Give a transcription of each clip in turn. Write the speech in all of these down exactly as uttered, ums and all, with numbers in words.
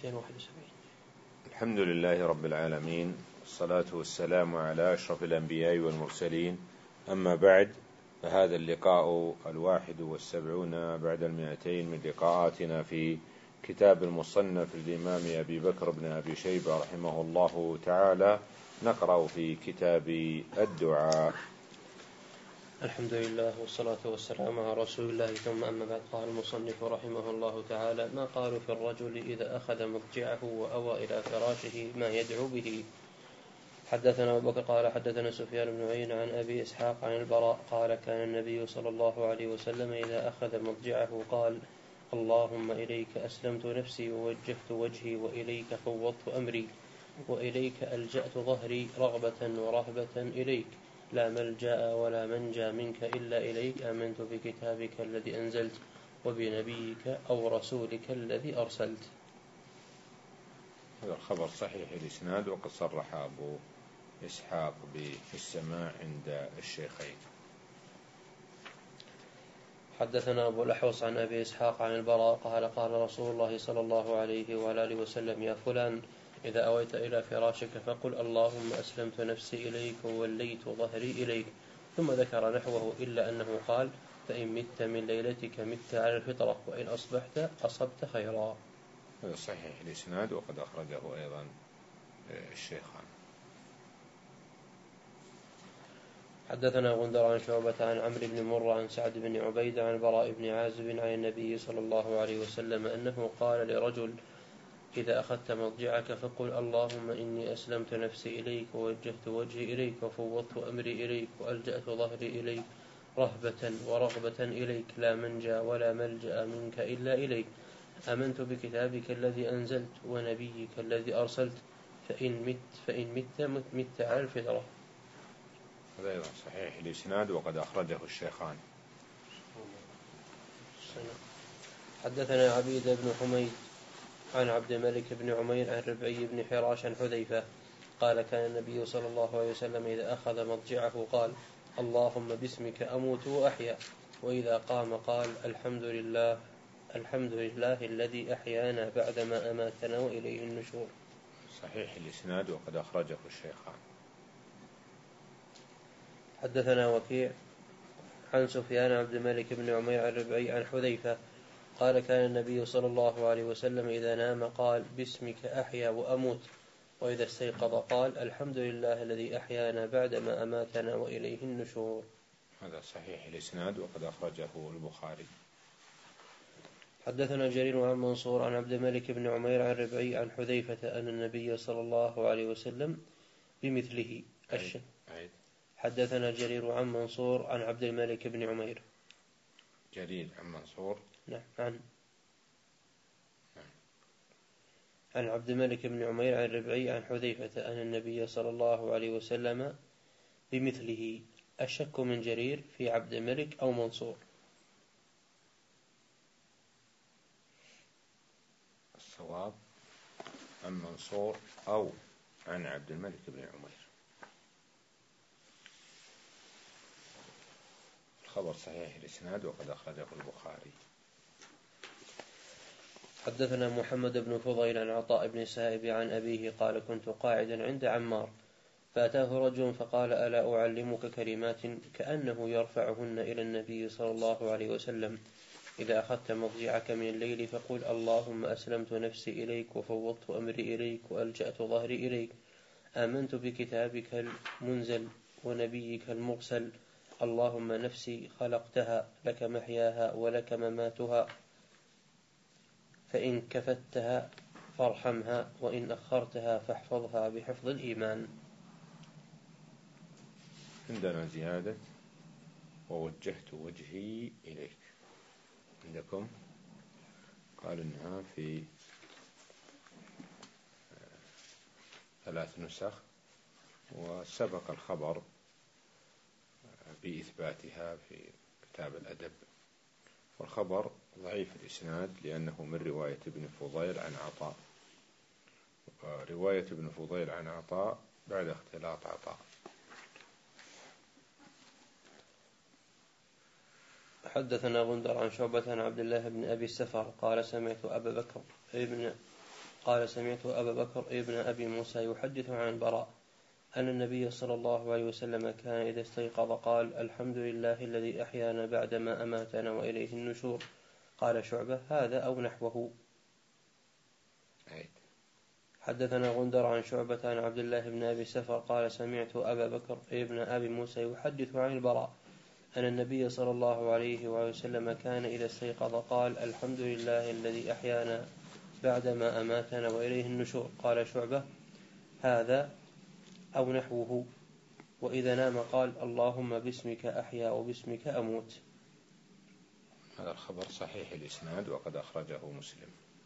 مئتين وواحد وسبعين. الحمد لله رب العالمين، والصلاة والسلام على أشرف الأنبياء والمرسلين، أما بعد، فهذا اللقاء الواحد والسبعون بعد المئتين من لقاءاتنا في كتاب المصنف للإمام أبي بكر بن أبي شيبة رحمه الله تعالى. نقرأ في كتاب الدعاء. الحمد لله والصلاة والسلام على رسول الله، ثم أما بعد. قال المصنف رحمه الله تعالى: ما قالوا في الرجل إذا أخذ مضجعه وأوى إلى فراشه ما يدعو به. حدثنا أبو بكر قال حدثنا سفيان بن عيينة عن أبي إسحاق عن البراء قال: كان النبي صلى الله عليه وسلم إذا أخذ مضجعه قال: اللهم إليك أسلمت نفسي ووجهت وجهي وإليك فوضت أمري وإليك ألجأت ظهري رغبة ورهبة إليك، لا ملجأ ولا منجى منك إلا إليك، آمنت بكتابك الذي أنزلت وبنبيك أو رسولك الذي أرسلت. هذا الخبر صحيح الإسناد، وقد صرح أبو إسحاق بالسماع عند الشيخين. حدثنا أبو الأحوص عن أبي إسحاق عن البراء قال: قال رسول الله صلى الله عليه وآله وسلم: يا فلان، إذا أويت إلى فراشك فقل اللهم أسلمت نفسي إليك ووليت ظهري إليك. ثم ذكر نحوه، إلا أنه قال: فإن مت من ليلتك مت على الفطرة، وإن أصبحت أصبت خيرا. هذا صحيح الإسناد، وقد أخرجه أيضا الشيخان. حدثنا غندر عن شعبة عن عمرو بن مرة عن سعد بن عبيدة عن البراء بن عازب عن النبي صلى الله عليه وسلم أنه قال لرجل: إذا أخذت مضجعك فقل اللهم إني أسلمت نفسي إليك ووجهت وجهي إليك وفوضت أمري إليك وألجأت ظهري إليك رهبة ورغبة إليك، لا منجى ولا ملجأ منك إلا إليك، آمنت بكتابك الذي أنزلت ونبيك الذي أرسلت، فإن مت فإن مت مت, مت على الفطرة. هذا أيضا صحيح الإسناد، وقد أخرجه الشيخان. حدثنا عبيد بن حميد عن عبد الملك بن عمير عن ربعي بن حراش عن حذيفة قال: كان النبي صلى الله عليه وسلم إذا أخذ مضجعه قال: اللهم باسمك أموت وأحيا، وإذا قام قال: الحمد لله الحمد لله الذي أحيانا بعدما أماتنا وإليه النشور. صحيح الإسناد، وقد أخرجه الشيخان. حدثنا وكيع عن سفيان عبد الملك بن عمير عن ربعي عن حذيفة قال: كان النبي صلى الله عليه وسلم إذا نام قال: باسمك أحيا وأموت، وإذا استيقظ قال: الحمد لله الذي أحيانا بعدما أماتنا وإليه النشور. هذا صحيح الإسناد، وقد أخرجه البخاري. حدثنا جرير عن منصور عن عبد الملك بن عمير عن ربعي عن حذيفة أن النبي صلى الله عليه وسلم بمثله الش... حدثنا جرير عن منصور عن عبد الملك بن عمير. جرير عن منصور نعم عن عن عبد الملك بن عمير عن ربعي عن حذيفة أن النبي صلى الله عليه وسلم بمثله. الشك من جرير في عبد الملك أو منصور. الصواب عن منصور أو عن عبد الملك بن عمير. الخبر صحيح الإسناد، وقد أخرجه البخاري. حدثنا محمد بن فضيل عن عطاء بن سائب عن أبيه قال: كنت قاعدا عند عمار فأتاه رجل فقال: ألا أعلمك كلمات كأنه يرفعهن إلى النبي صلى الله عليه وسلم: إذا أخذت مضجعك من الليل فقل اللهم أسلمت نفسي إليك وفوضت أمري إليك وألجأت ظهري إليك، آمنت بكتابك المنزل ونبيك المرسل، اللهم نفسي خلقتها لك محياها ولك مماتها، فإن كفتها فارحمها وإن أخرتها فاحفظها بحفظ الإيمان. عندنا زيادة: ووجهت وجهي إليك. عندكم قال إنها في ثلاث نسخ، وسبق الخبر بإثباتها في كتاب الأدب. والخبر ضعيف الإسناد لأنه من رواية ابن فضيل عن عطاء، رواية ابن فضيل عن عطاء بعد اختلاط عطاء. حدثنا غندر عن شعبة عن عبد الله بن أبي السفر قال: سمعت أبا بكر ابن قال سمعت أبا بكر ابن أبي موسى يحدث عن البراء أن النبي صلى الله عليه وسلم كان إذا استيقظ قال الحمد لله الذي أحيانا بعدما أماتنا وإليه النشور. قال شعبة هذا أو نحوه. حدثنا غندر عن شعبة عن عبد الله بن أبي سفر قال سمعت أبا بكر ابن أبي موسى يحدث عن البراء أن النبي صلى الله عليه وسلم كان إذا استيقظ قال الحمد لله الذي أحيانا بعدما أماتنا وإليه النشور. قال شعبة هذا أو نحوه. وإذا نام قال اللهم باسمك أحيا وباسمك أموت. هذا الخبر صحيح الإسناد وقد أخرجه مسلم.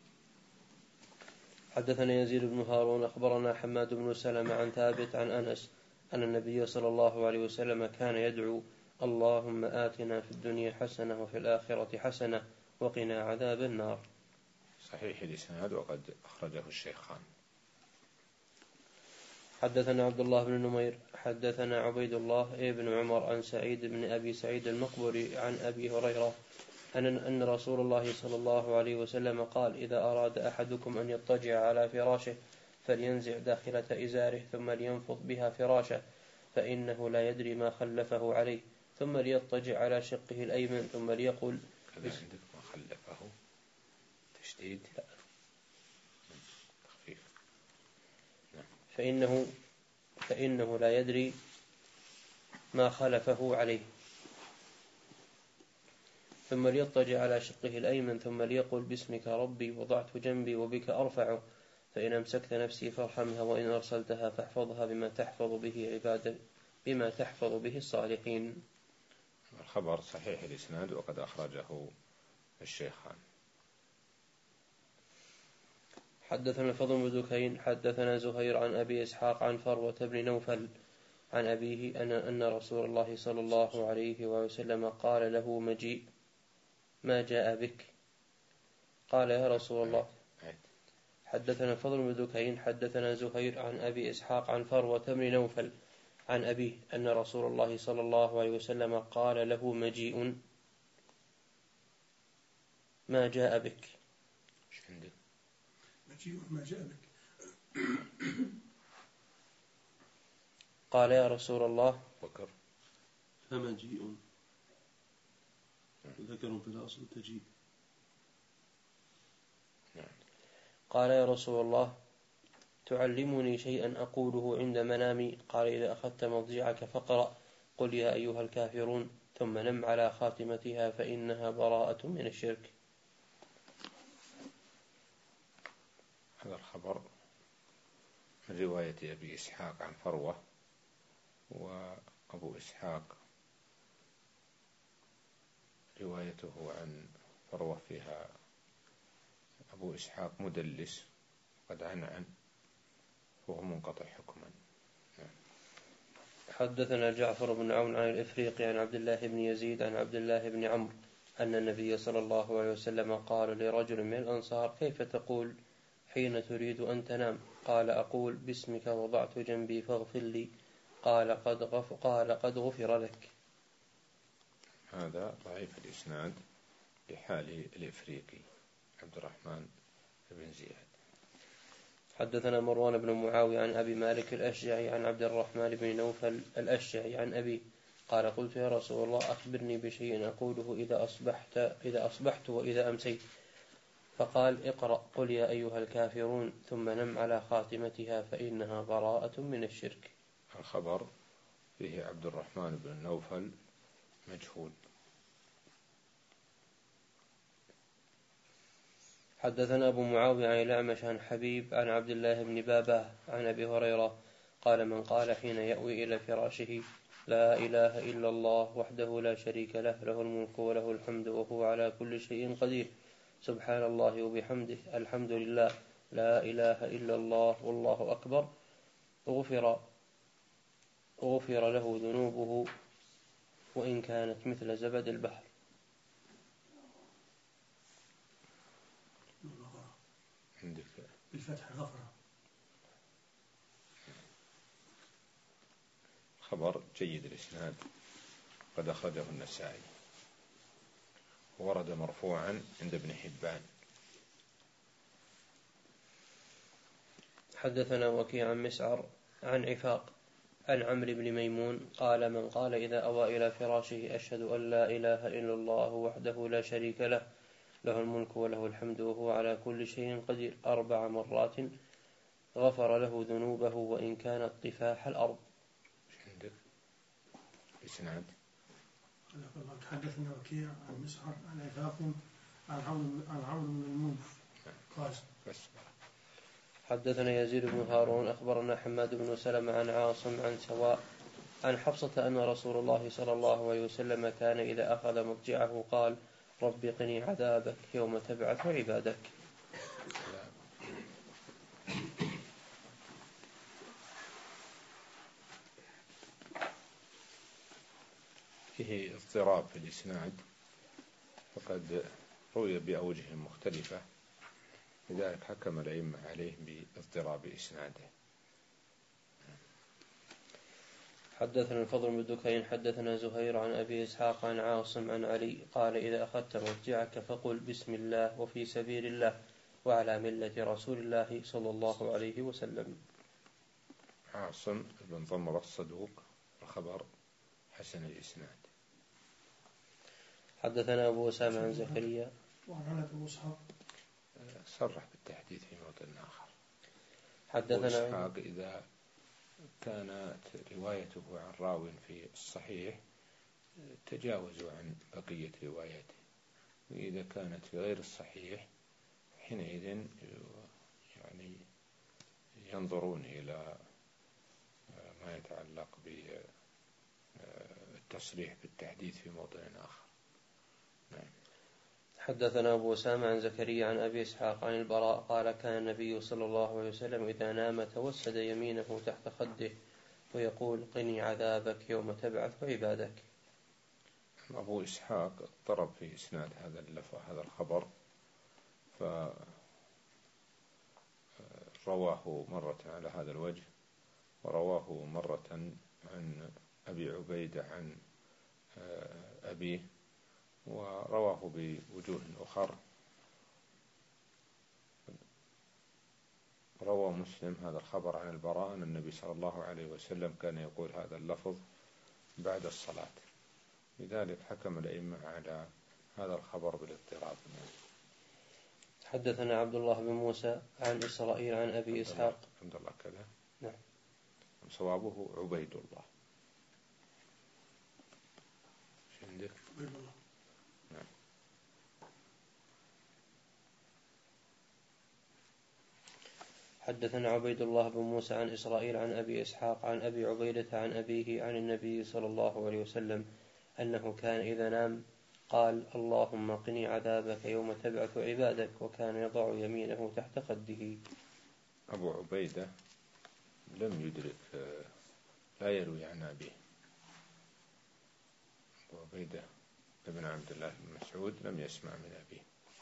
حدثنا يزيد بن هارون أخبرنا حماد بن سلمة عن ثابت عن أنس أن النبي صلى الله عليه وسلم كان يدعو اللهم آتنا في الدنيا حسنة وفي الآخرة حسنة وقنا عذاب النار. صحيح الإسناد وقد أخرجه الشيخان. حدثنا عبد الله بن نمير حدثنا عبيد الله ابن عمر عن سعيد بن أبي سعيد المقبري عن أبي هريرة أن أن رسول الله صلى الله عليه وسلم قال إذا أراد أحدكم أن يضطجع على فراشه فلينزع داخلة إزاره ثم لينفض بها فراشه فإنه لا يدري ما خلفه عليه ثم ليضطجع على شقه الأيمن ثم ليقول كذا عندك ما خلفه تشديد لا. تخفيف. فإنه فإنه لا يدري ما خلفه عليه ثم ليضطجع على شقه الأيمن ثم ليقول باسمك ربي وضعت جنبي وبك أرفعه فإن أمسكت نفسي فارحمها وإن أرسلتها فاحفظها بما تحفظ به عباد بما تحفظ به الصالحين. الخبر صحيح الإسناد وقد أخرجه الشيخان. حدثنا الفضل بن دكين حدثنا زهير عن أبي إسحاق عن فروة بن نوفل عن أبيه أن أن رسول الله صلى الله عليه وسلم قال له مجيء ما جاء بك؟ قال يا رسول الله. حدثنا الفضل بن دكين حدثنا زهير عن أبي إسحاق عن فروة بن نوفل عن أبيه أن رسول الله صلى الله عليه وسلم قال له مجيء ما جاء بك؟ مجيء ما جاء بك. قال يا رسول الله بكر فمجيء ذكر في الأصل تجيء. قال يا رسول الله تعلمني شيئا أقوله عند منامي؟ قال إذا أخذت مضجعك فاقرأ قل يا أيها الكافرون ثم نم على خاتمتها فإنها براءة من الشرك. هذا الخبر من رواية أبي إسحاق عن فروة، وأبو إسحاق روايته عن فروة فيها أبو إسحاق مدلس قد عنعن وهو منقطع حكما. حدثنا جعفر بن عون عن الإفريقي عن عبد الله بن يزيد عن عبد الله بن عمرو أن النبي صلى الله عليه وسلم قال لرجل من الأنصار كيف تقول حين تريد أن تنام؟ قال أقول باسمك وضعت جنبي فاغفر لي. قال قد غفر, قال قد غفر لك. هذا ضعيف الإسناد لحال الإفريقي عبد الرحمن بن زياد. حدثنا مروان بن معاوية عن أبي مالك الأشجعي عن عبد الرحمن بن نوفل الأشجعي عن أبي قال قلت يا رسول الله أخبرني بشيء أقوله إذا أصبحت, إذا أصبحت وإذا أمسيت. فقال اقرأ قل يا أيها الكافرون ثم نم على خاتمتها فإنها براءة من الشرك. الخبر فيه عبد الرحمن بن نوفل مجهول. حدثنا أبو معاوية عن الأعمش عن حبيب عن عبد الله بن باباه عن أبي هريرة قال من قال حين يأوي إلى فراشه لا إله إلا الله وحده لا شريك له له الملك وله الحمد وهو على كل شيء قدير سبحان الله وبحمده الحمد لله لا إله إلا الله والله أكبر غفر غفر له ذنوبه وإن كانت مثل زبد البحر. عندك بالفتح غفرة. خبر جيد الإسناد قد أخرجه النسائي ورد مرفوعا عند ابن حبان. حدثنا وكيع عن مسعر عن عفاق عن عمرو بن ميمون قال من قال إذا أوى إلى فراشه أشهد أن لا إله إلا الله وحده لا شريك له له الملك وله الحمد وهو على كل شيء قدير أربع مرات غفر له ذنوبه وإن كانت طفاح الأرض. عندك إسناد؟ حدثنا وكيع عن مسعر عن عفاق عن عمرو بن ميمون قال حدثنا يزيد بن هارون أخبرنا حماد بن سلمة عن عاصم عن سواء عن حفصة أن رسول الله صلى الله عليه وسلم كان إذا أخذ مضجعه قال رب قني عذابك يوم تبعث عبادك. فيه اضطراب في الإسناد، فقد روي بأوجه مختلفة، لذلك حكم الأئمة عليه باضطراب إسناده. حدثنا الفضل بن دكين حدثنا زهير عن أبي إسحاق عن عاصم عن علي قال إذا أخذت مضجعك فقل بسم الله وفي سبيل الله وعلى ملة رسول الله صلى الله عليه وسلم. عاصم بن ضمر الصدوق، الخبر حسن الإسناد. حدثنا أبو أسامة عن زكريا وعن أبو إسحاق صرح بالتحديث في موطن آخر. حدثنا أبو إسحاق إذا كانت روايته عن راو في الصحيح تجاوزوا عن بقية رواياته، وإذا كانت في غير الصحيح حينئذ يعني ينظرون إلى ما يتعلق بالتصريح بالتحديث في موطن آخر. نعم. حدثنا أبو أسامة عن زكريا عن أبي إسحاق عن البراء قال كان النبي صلى الله عليه وسلم إذا نام توسد يمينه تحت خده ويقول قني عذابك يوم تبعث عبادك. أبو إسحاق اضطرب في إسناد هذا اللفظ هذا الخبر، فرواه مرة على هذا الوجه ورواه مرة عن أبي عبيدة عن أبيه ورواه بوجوه أخر. روى مسلم هذا الخبر عن البراء أن النبي صلى الله عليه وسلم كان يقول هذا اللفظ بعد الصلاة، لذلك حكم الأئمة على هذا الخبر بالاضطراب. حدثنا عبد الله بن موسى عن إسرائيل عن أبي إسحاق. عبد الله كذا؟ نعم. صوابه عبيد الله. شو عندك؟ عبيد الله. نعم. حدثنا عبيد الله بن موسى عن إسرائيل عن أبي إسحاق عن أبي عبيدة عن أبيه عن النبي صلى الله عليه وسلم أنه كان إذا نام قال اللهم قني عذابك يوم تبعث عبادك، وكان يضع يمينه تحت خده. أبو عبيدة لم يدرك، لا يروي عن أبيه. أبو عبيدة ابن عبد الله بن مسعود لم يسمع من أبيه.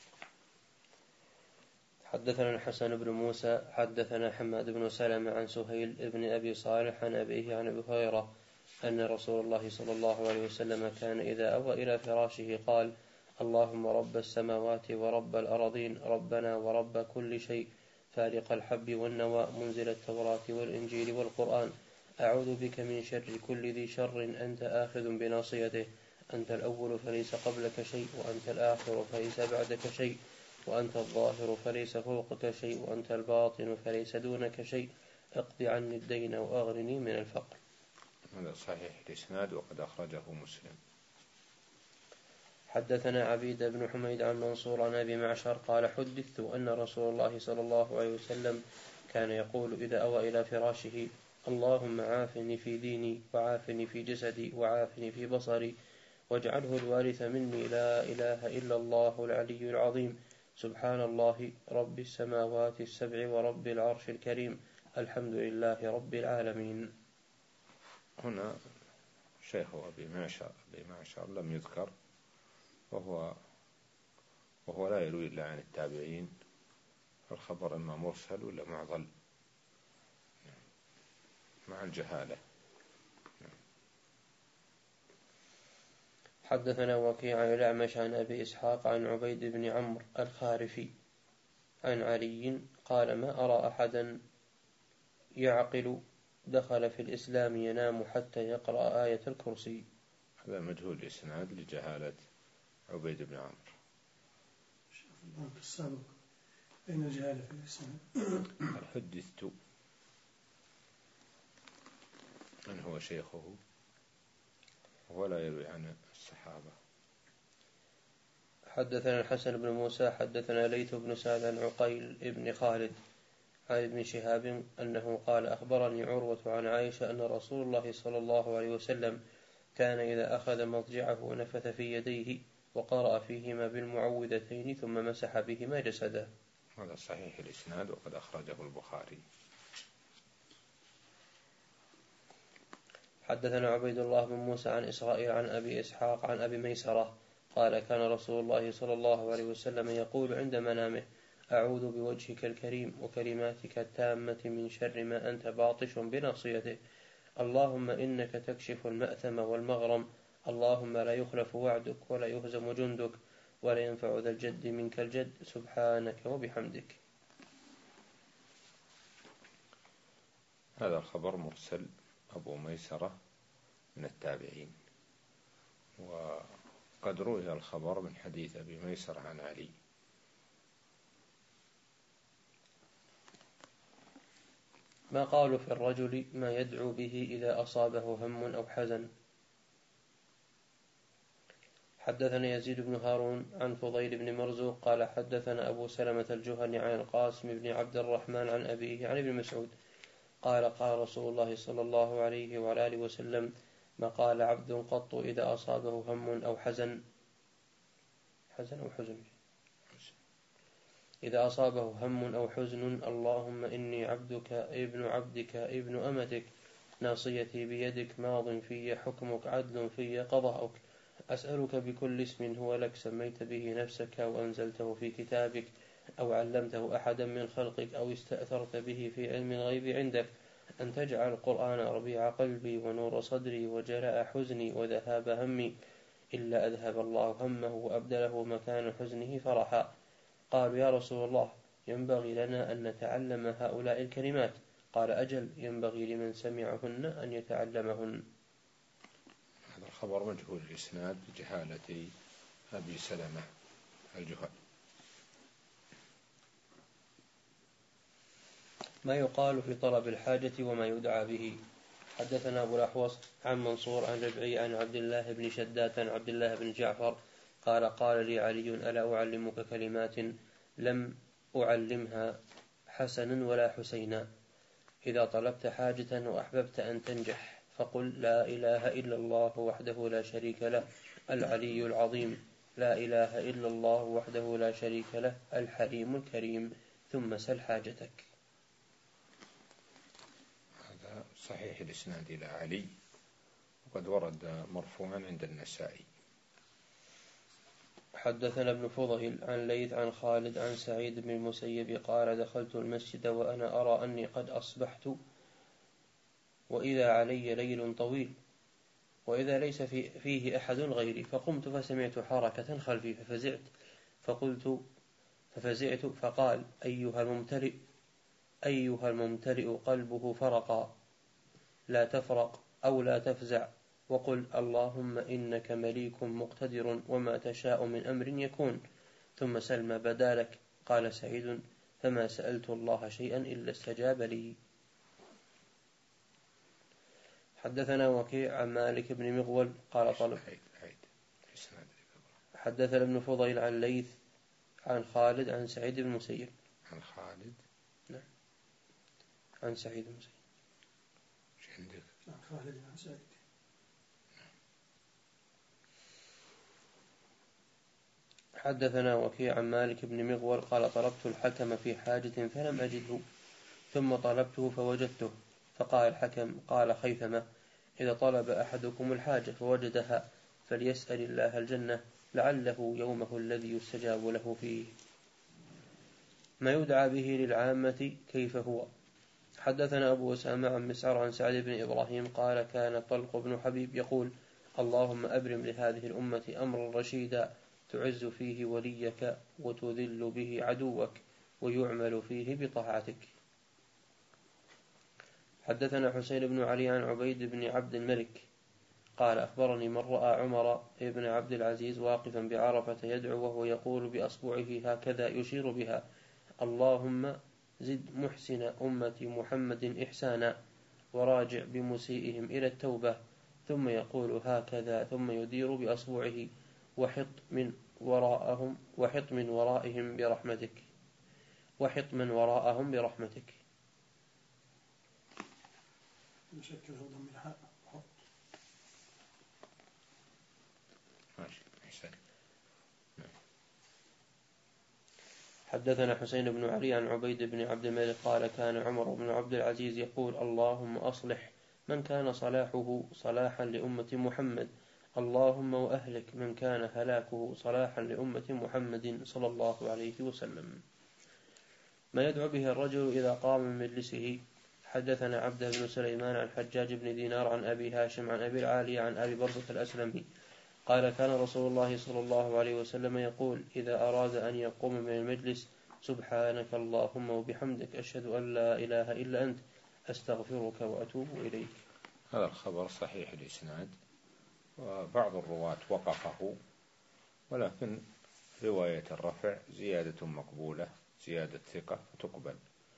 حدثنا الحسن بن موسى حدثنا حماد بن سلمة عن سهيل بن أبي صالح عن أبيه عن أبي هريرة أن رسول الله صلى الله عليه وسلم كان إذا أوى إلى فراشه قال اللهم رب السماوات ورب الأرضين ربنا ورب كل شيء فارق الحب والنوى منزل التوراة والإنجيل والقرآن أعوذ بك من شر كل ذي شر أنت آخذ بناصيته أنت الأول فليس قبلك شيء وأنت الآخر فليس بعدك شيء وأنت الظاهر فليس فوقك شيء وأنت الباطن فليس دونك شيء اقض عني الدين وأغنني من الفقر. هذا صحيح الإسناد وقد أخرجه مسلم. حدثنا عبيد بن حميد عن منصور عن أبي معشر قال حدثت أن رسول الله صلى الله عليه وسلم كان يقول إذا أوى إلى فراشه اللهم عافني في ديني وعافني في جسدي وعافني في بصري واجعله الوارث مني لا إله إلا الله العلي العظيم سبحان الله رب السماوات السبع ورب العرش الكريم الحمد لله رب العالمين. هنا شيخ أبي معشر أبي معشر لم يذكر، وهو وهو لا يروي إلا عن التابعين، الخبر إما مرسل ولا معضل مع الجهالة. حدثنا وكيع عن الأعمش عن أبي إسحاق عن عبيد بن عمرو الخارفي عن علي قال ما أرى أحدا يعقل دخل في الإسلام ينام حتى يقرأ آية الكرسي. هذا مجهول إسناد لجهالة عبيد بن عمرو. البنك السابق أين الجهالة في الإسلام؟ حدثت من هو شيخه ولا يروي عن الصحابة. حدثنا الحسن بن موسى حدثنا ليث بن سعد عن عقيل بن خالد عن ابن شهاب أنه قال أخبرني عروة عن عائشة أن رسول الله صلى الله عليه وسلم كان إذا أخذ مضجعه نفث في يديه وقرأ فيهما بالمعوذتين ثم مسح بهما جسده. هذا صحيح الإسناد وقد أخرجه البخاري. حدثنا عبيد الله بن موسى عن إسرائيل عن أبي إسحاق عن أبي ميسرة قال كان رسول الله صلى الله عليه وسلم يقول عند منامه أعوذ بوجهك الكريم وكلماتك التامة من شر ما أنت باطش بناصيته اللهم إنك تكشف المأثم والمغرم اللهم لا يخلف وعدك ولا يهزم جندك ولا ينفع ذا الجد منك الجد سبحانك وبحمدك. هذا الخبر مرسل أبو ميسرة من التابعين، وقد روي الخبر من حديث أبي ميسرة عن علي. ما قالوا في الرجل ما يدعو به إذا أصابه هم أو حزن. حدثنا يزيد بن هارون عن فضيل بن مرزوق قال حدثنا أبو سلمة الجهني عن القاسم بن عبد الرحمن عن أبيه عن ابن مسعود قال قال رسول الله صلى الله عليه وعلى آله وسلم ما قال عبد قط إذا أصابه هم أو حزن حزن أو حزن إذا أصابه هم أو حزن اللهم إني عبدك ابن عبدك ابن أمتك ناصيتي بيدك ماض في حكمك عدل في قضاؤك أسألك بكل اسم هو لك سميت به نفسك أو أنزلته في كتابك أو علمته أحدا من خلقك أو استأثرت به في علم الغيب عندك أن تجعل القرآن ربيع قلبي ونور صدري وجلاء حزني وذهاب همي إلا أذهب الله همه وأبدله مكان حزنه فرحا. قالوا يا رسول الله ينبغي لنا أن نتعلم هؤلاء الكلمات قال أجل ينبغي لمن سمعهن أن يتعلمهن. هذا الخبر مجهول الإسناد بجهالة أبي سلمة الجهني. ما يقال في طلب الحاجة وما يدعى به. حدثنا أبو الأحوص عن منصور عن ربعي عن عبد الله بن شداد عن عبد الله بن جعفر قال قال لي علي ألا أعلمك كلمات لم أعلمها حسن ولا حسينا إذا طلبت حاجة وأحببت أن تنجح فقل لا إله إلا الله وحده لا شريك له العلي العظيم لا إله إلا الله وحده لا شريك له الحليم الكريم ثم سل حاجتك. هذا صحيح الإسناد إلى علي وقد ورد مرفوعا عند النسائي. حدثنا ابن فضيل عن ليث عن خالد عن سعيد بن المسيب قال دخلت المسجد وأنا أرى أني قد أصبحت وإذا علي ليل طويل وإذا ليس في فيه أحد غيري فقمت فسمعت حركة خلفي ففزعت فقلت ففزعت فقال أيها الممتلئ أيها الممتلئ قلبه فرقا لا تفرق أو لا تفزع وقل اللهم إنك مليك مقتدر وما تشاء من أمر يكون ثم سل ما بدا لك. قال سعيد فما سألت الله شيئا إلا استجاب لي. حدثنا وكيع عن مالك بن مغول قال طلب حدثنا ابن فضيل عن ليث عن خالد عن سعيد بن المسيب عن خالد نعم عن سعيد بن المسيب ايش عندك؟ عن خالد عن سعيد. حدثنا وكيع عن مالك بن مغول قال طلبت الحكم في حاجة فلم أجده ثم طلبته فوجدته فقال الحكم قال خيثمة إذا طلب أحدكم الحاجة فوجدها فليسأل الله الجنة لعله يومه الذي يستجاب له فيه. ما يدعى به للعامة كيف هو. حدثنا أبو أسامة عن مسعر عن سعد بن إبراهيم قال كان طلق بن حبيب يقول اللهم أبرم لهذه الأمة أمرا رشيدا تعز فيه وليك وتذل به عدوك ويعمل فيه بطاعتك. حدثنا حسين بن علي عن عبيد بن عبد الملك قال أخبرني من رأى عمر بن عبد العزيز واقفا بعرفة يدعو وهو يقول بأصبعه هكذا يشير بها: اللهم زد محسن أمة محمد إحسانا وراجع بمسيئهم إلى التوبة، ثم يقول هكذا ثم يدير بأصبعه: وحط من وراءهم وحط من ورائهم برحمتك وحط من وراءهم برحمتك. نشكله ضم الحاء حط. ماشي أحسن. حدثنا حسين بن علي عن عبيد بن عبد الملك قال كان عمر بن عبد العزيز يقول: اللهم أصلح من كان صلاحه صلاحا لأمة محمد، اللهم وأهلك من كان هلاكه صلاحا لأمة محمد صلى الله عليه وسلم. ما يدعو به الرجل إذا قام من مجلسه. حدثنا عبد بن سليمان عن حجاج بن دينار عن أبي هاشم عن أبي العالية عن أبي برزة الأسلمي قال كان رسول الله صلى الله عليه وسلم يقول إذا أراد أن يقوم من المجلس: سبحانك اللهم وبحمدك أشهد أن لا إله إلا أنت أستغفرك وأتوب إليك. هذا الخبر صحيح الإسناد، وبعض الرواة وقفه، ولكن رواية الرفع زيادة مقبولة، زيادة ثقة تقبل.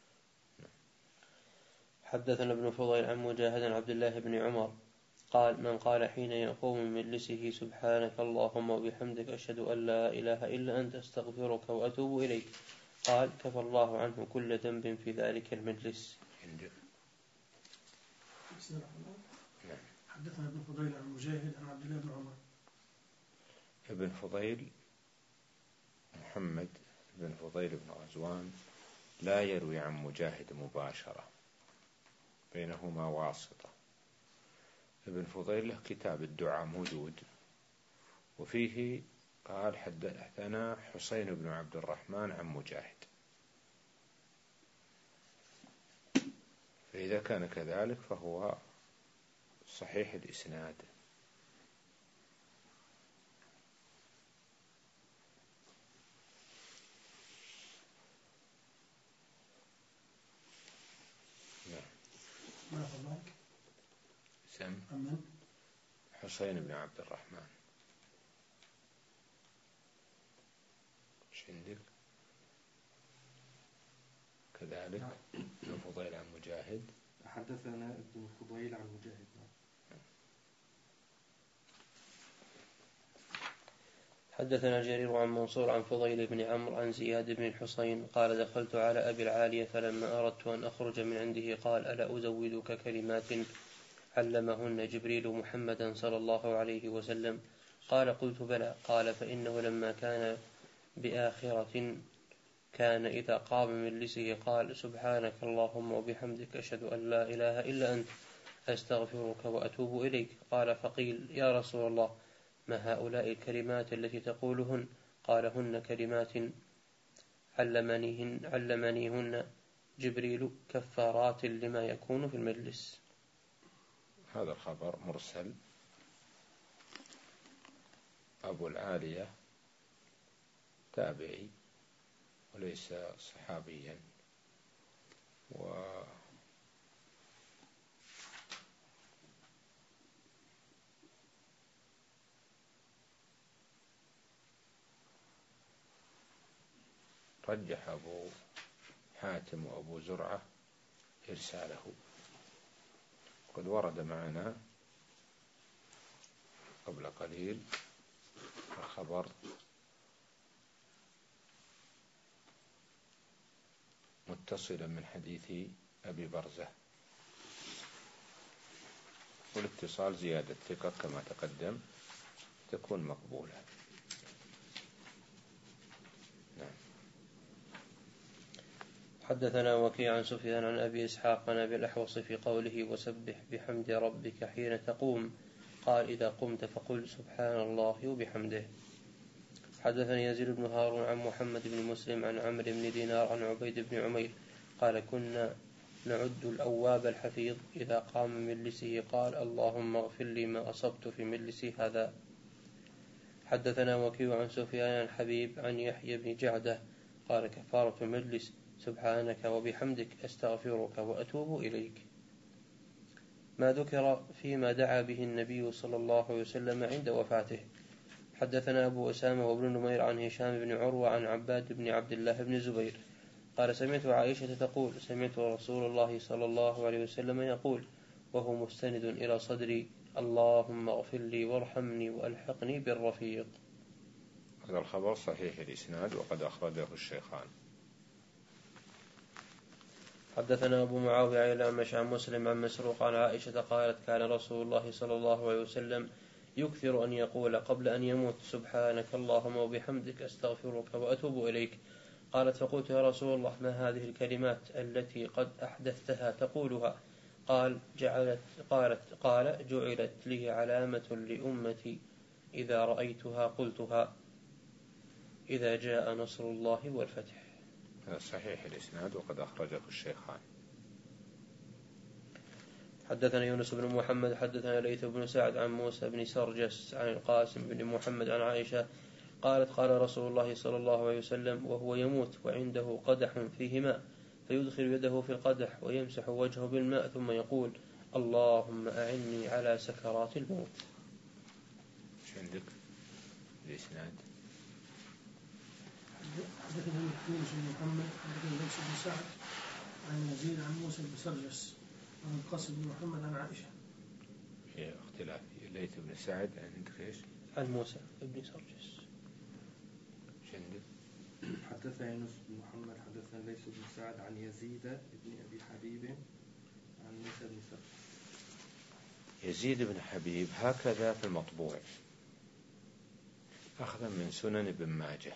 حدثنا ابن فضيل عن مجاهد عن عبد الله بن عمر قال من قال حين يقوم من مجلسه: سبحانك اللهم وبحمدك أشهد أن لا إله إلا أنت أستغفرك وأتوب إليك، قال كفى الله عنه كل ذنب في ذلك المجلس. حدثنا ابن فضيل عن مجاهد عن عبد الله بن عمر. ابن فضيل محمد بن فضيل بن غزوان لا يروي عن مجاهد مباشرة، بينهما واسطة. ابن فضيل له كتاب الدعاء موجود، وفيه قال حدثنا حسين بن عبد الرحمن عن مجاهد، فإذا كان كذلك فهو صحيح الإسناد. ما فضلك؟ سم أمن حسين بن عبد الرحمن. شندك كذلك ابن فضيل عن مجاهد. حدثنا ابن فضيل عن مجاهد. حدثنا جرير عن منصور عن فضيل بن عمرو عن زياد بن الحصين قال دخلت على أبي العالية فلما أردت أن أخرج من عنده قال ألا أزودك كلمات علمهن جبريل محمدا صلى الله عليه وسلم؟ قال قلت بلى. قال فإنه لما كان بآخرة كان إذا قام من مجلسه قال: سبحانك اللهم وبحمدك أشهد أن لا إله إلا أنت أستغفرك وأتوب إليك. قال فقيل: يا رسول الله ما هؤلاء الكلمات التي تقولهن؟ قال: هن كلمات علمنيهن, علمنيهن جبريل كفارات لما يكون في المجلس. هذا الخبر مرسل. أبو العالية تابعي وليس صحابيا، و رجح أبو حاتم وأبو زرعة إرساله. قد ورد معنا قبل قليل الخبر متصلا من حديث أبي برزة، والاتصال زيادة ثقة كما تقدم تكون مقبولة. نعم. حدثنا وكيع عن سفيان عن أبي إسحاق عن أبي الأحوص في قوله: وسبح بحمد ربك حين تقوم، قال: إذا قمت فقل سبحان الله وبحمده. حدثني يزيد بن هارون عن محمد بن مسلم عن عمرو بن دينار عن عبيد بن عمير قال: كنا نعد الأواب الحفيظ إذا قام من مجلسه قال: اللهم اغفر لي ما أصبت في مجلسي هذا. حدثنا وكيع عن سفيان عن حبيب عن يحيى بن جعدة قال: كفارة المجلس سبحانك وبحمدك أستغفرك وأتوب إليك. ما ذكر فيما دعا به النبي صلى الله عليه وسلم عند وفاته. حدثنا أبو أسامة وابن نمير عن هشام بن عروة عن عباد بن عبد الله بن زبير قال سمعت عائشة تقول سمعت رسول الله صلى الله عليه وسلم يقول وهو مستند إلى صدري اللهم اغفر لي وارحمني وألحقني بالرفيق. هذا الخبر صحيح الإسناد وقد أخرجه الشيخان. حدثنا أبو معاوية عن الأعمش عن مسلم عن مسروق عن عائشة قالت كان رسول الله صلى الله عليه وسلم يكثر أن يقول قبل أن يموت سبحانك اللهم وبحمدك أستغفرك وأتوب إليك. قالت فقلت يا رسول الله ما هذه الكلمات التي قد أحدثتها تقولها؟ قال جعلت قالت قال جعلت لي علامة لأمتي إذا رأيتها قلتها إذا جاء نصر الله والفتح. صحيح الإسناد وقد أخرجه الشيخان. حدثنا يونس بن محمد حدثنا ليث بن سعد عن موسى بن سرجس عن القاسم بن محمد عن عائشة قالت قال رسول الله صلى الله عليه وسلم وهو يموت وعنده قدح فيه ماء فيدخل يده في القدح ويمسح وجهه بالماء ثم يقول اللهم أعني على سكرات الموت. ايش عندك الإسناد؟ حدثنا يونس بن محمد حدثنا ليث بن سعد عن يزيد عن موسى بن سرجس عن القاسم بن محمد عن عائشة. في اختلاف ليث بن سعد عندك ايش؟ عن موسى بن سرجس. ايش عندك؟ حدثنا يونس بن محمد حدثنا ليث بن سعد عن يزيد بن أبي حبيب عن موسى بن سرجس. يزيد بن حبيب هكذا في المطبوع أخذا من سنن ابن ماجه،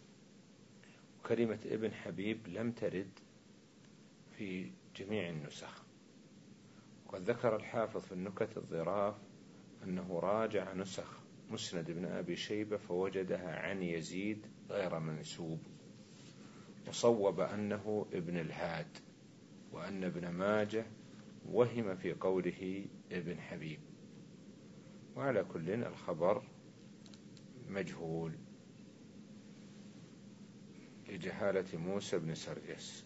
وكلمة ابن حبيب لم ترد في جميع النسخ. وقد ذكر الحافظ في النكت الظراف أنه راجع نسخ مسند بن أبي شيبة فوجدها عن يزيد غير منسوب، وصوب أنه ابن الهاد، وأن ابن ماجه وهم في قوله ابن حبيب. وعلى كل الخبر مجهول لجهالة موسى بن سرجس.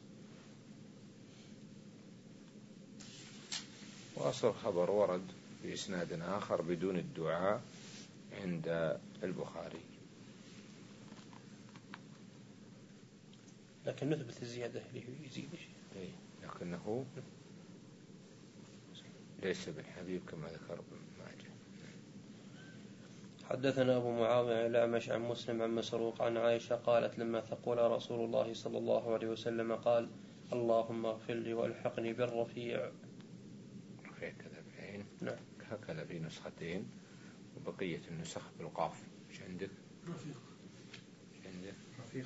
وأصل الخبر ورد بإسناد آخر بدون الدعاء عند البخاري، لكن نثبت الزيادة اللي يزيد شيء، لكنه ليس ابن حبيب كما ذكر ابن ماجه. حدثنا أبو معاوية الأعمش عن مسلم عن مسروق عن عائشة قالت لما ثقل رسول الله صلى الله عليه وسلم قال اللهم اغفر لي وألحقني بالرفيع. رفيع كذا بعين. نعم. هكذا في نسختين وبقية النسخ بالقاف. ايش عندك؟ رفيق. ايش عندك؟ رفيق.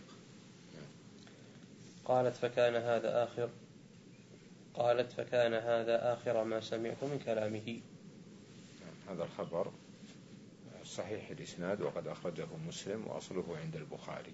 قالت فكان هذا آخر قالت فكان هذا آخر ما سمعت من كلامه. هذا الخبر صحيح الإسناد وقد أخرجه مسلم وأصله عند البخاري.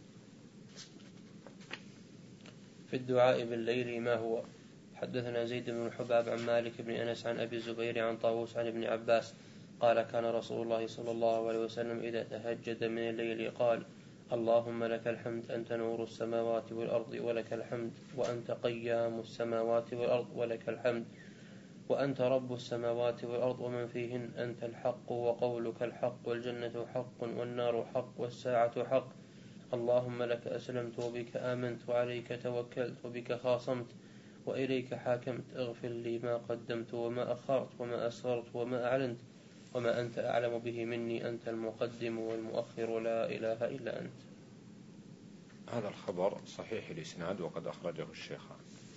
في الدعاء بالليل ما هو؟ حدثنا زيد بن الحباب عن مالك بن أنس عن أبي الزبير عن طاووس عن ابن عباس قال كان رسول الله صلى الله عليه وسلم إذا تهجد من الليل قال اللهم لك الحمد أنت نور السماوات والأرض ولك الحمد وأنت قيام السماوات والأرض ولك الحمد وأنت رب السماوات والأرض ومن فيهن أنت الحق وقولك الحق والجنة حق والنار حق والساعة حق اللهم لك أسلمت وبك آمنت وعليك توكلت وبك خاصمت وإليك حاكمت اغفر لي ما قدمت وما أخرت وما أسررت وما أعلنت وما أنت أعلم به مني أنت المقدم والمؤخر لا إله إلا أنت. هذا الخبر صحيح الإسناد وقد أخرجه الشيخان.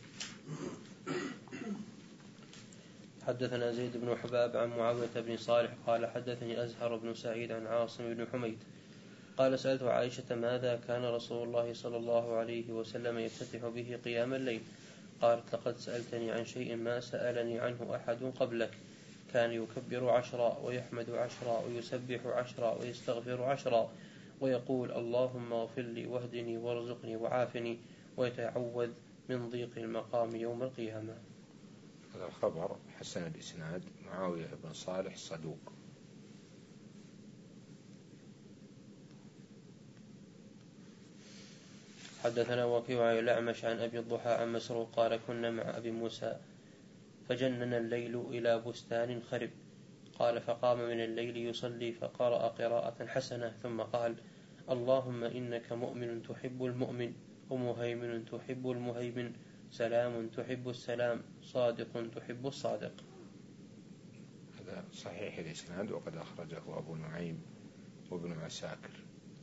حدثنا زيد بن حباب عن معاوية بن صالح قال حدثني أزهر بن سعيد عن عاصم بن حميد قال سألت عائشة ماذا كان رسول الله صلى الله عليه وسلم يفتتح به قيام الليل؟ قالت لقد سألتني عن شيء ما سألني عنه أحد قبلك كان يكبر عشرا ويحمد عشرا ويسبح عشرا ويستغفر عشرا ويقول اللهم اغفر لي واهدني وارزقني وعافني ويتعوذ من ضيق المقام يوم القيامة. هذا الخبر حسن الإسناد معاوية بن صالح صدوق. حدثنا وكيع الأعمش عن أبي الضحى عن مسروق قال كنا مع أبي موسى فجنن الليل إلى بستان خرب. قال فقام من الليل يصلي فقرأ قراءة حسنة ثم قال اللهم إنك مؤمن تحب المؤمن ومهيمن تحب المهيمن سلام تحب السلام صادق تحب الصادق. هذا صحيح الإسناد وقد أخرجه أبو نعيم وابن عساكر.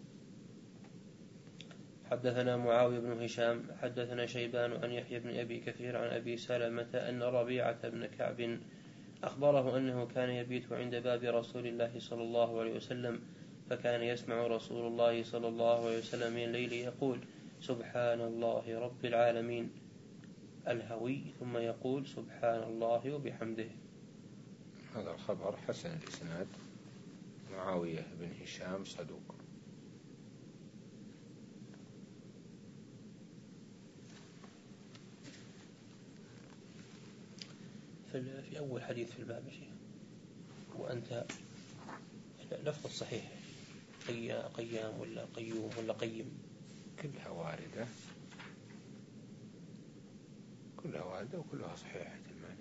حدثنا معاوية بن هشام حدثنا شيبان عن يحيى بن أبي كثير عن أبي سلمة أن ربيعة بن كعب أخبره أنه كان يبيت عند باب رسول الله صلى الله عليه وسلم فكان يسمع رسول الله صلى الله عليه وسلم من الليل يقول سبحان الله رب العالمين الهوي ثم يقول سبحان الله وبحمده. هذا الخبر حسن الإسناد. معاوية بن هشام صدوق. في أول حديث في الباب شيء وأنت لفظ الصحيح قيام ولا قيوم ولا قيم كلها واردة كلها واردة وكلها صحيحة المعنى.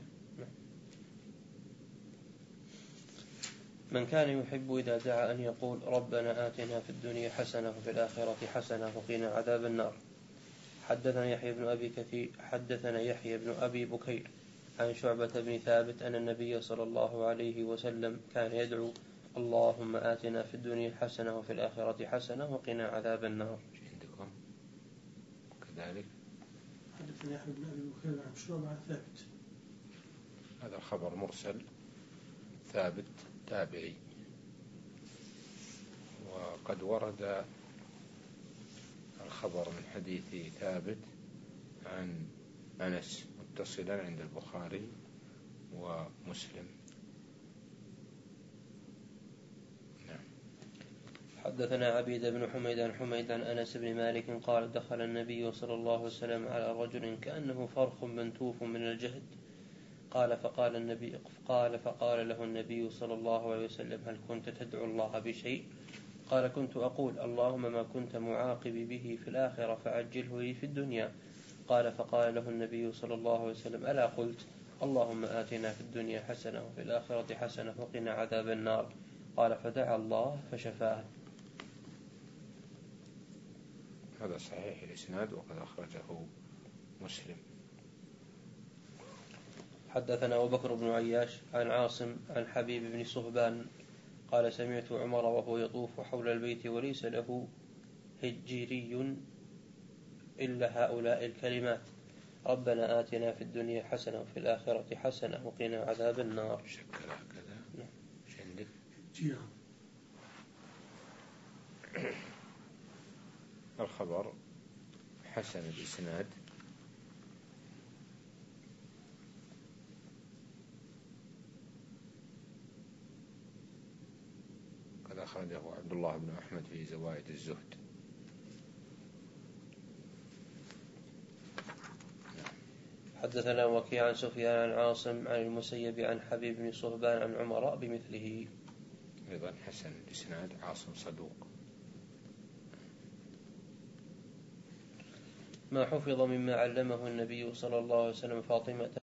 من كان يحب إذا دعا أن يقول ربنا آتنا في الدنيا حسنة وفي الآخرة حسنة وقنا عذاب النار. حدثنا يحيى بن أبي كثير حدثنا يحيى بن أبي بكير عن شعبة بن ثابت أن النبي صلى الله عليه وسلم كان يدعو اللهم آتنا في الدنيا حسنة وفي الآخرة حسنة وقنا عذاب النار. عندكم كذلك. حدثنا يحيى بن أبي بكير عن شعبة عن ثابت. هذا الخبر مرسل. ثابت تابعي وقد ورد الخبر من حديث ثابت عن أنس متصلا عند البخاري ومسلم. نعم. حدثنا عبيد بن حميد عن حميد عن أنس بن مالك قال دخل النبي صلى الله عليه وسلم على رجل كأنه فرخ منتوف من الجهد قال فقال النبي قال فقال له النبي صلى الله عليه وسلم هل كنت تدعو الله بشيء؟ قال كنت أقول اللهم ما كنت معاقبي به في الآخرة فعجله لي في الدنيا. قال فقال له النبي صلى الله عليه وسلم ألا قلت اللهم آتنا في الدنيا حسنة وفي الآخرة حسنة وقنا عذاب النار؟ قال فدعا الله فشفاه. هذا صحيح الإسناد وقد أخرجه مسلم. حدثنا أبو بكر بن عياش عن عاصم عن حبيب بن صهبان قال سمعت عمر وهو يطوف حول البيت وليس له هجيري إلا هؤلاء الكلمات ربنا آتنا في الدنيا حسنة وفي الآخرة حسنة وقنا عذاب النار. شكل هكذا. نعم. عندك جيران. الخبر حسن الإسناد. قد أخرجه عبد الله بن أحمد في زوائد الزهد. حدثنا وكيع عن سفيان عن عاصم عن المسيب عن حبيب بن صهبان عن عمر بمثله. أيضا حسن الإسناد. عاصم صدوق. ما حفظ مما علمه النبي صلى الله عليه وسلم فاطمة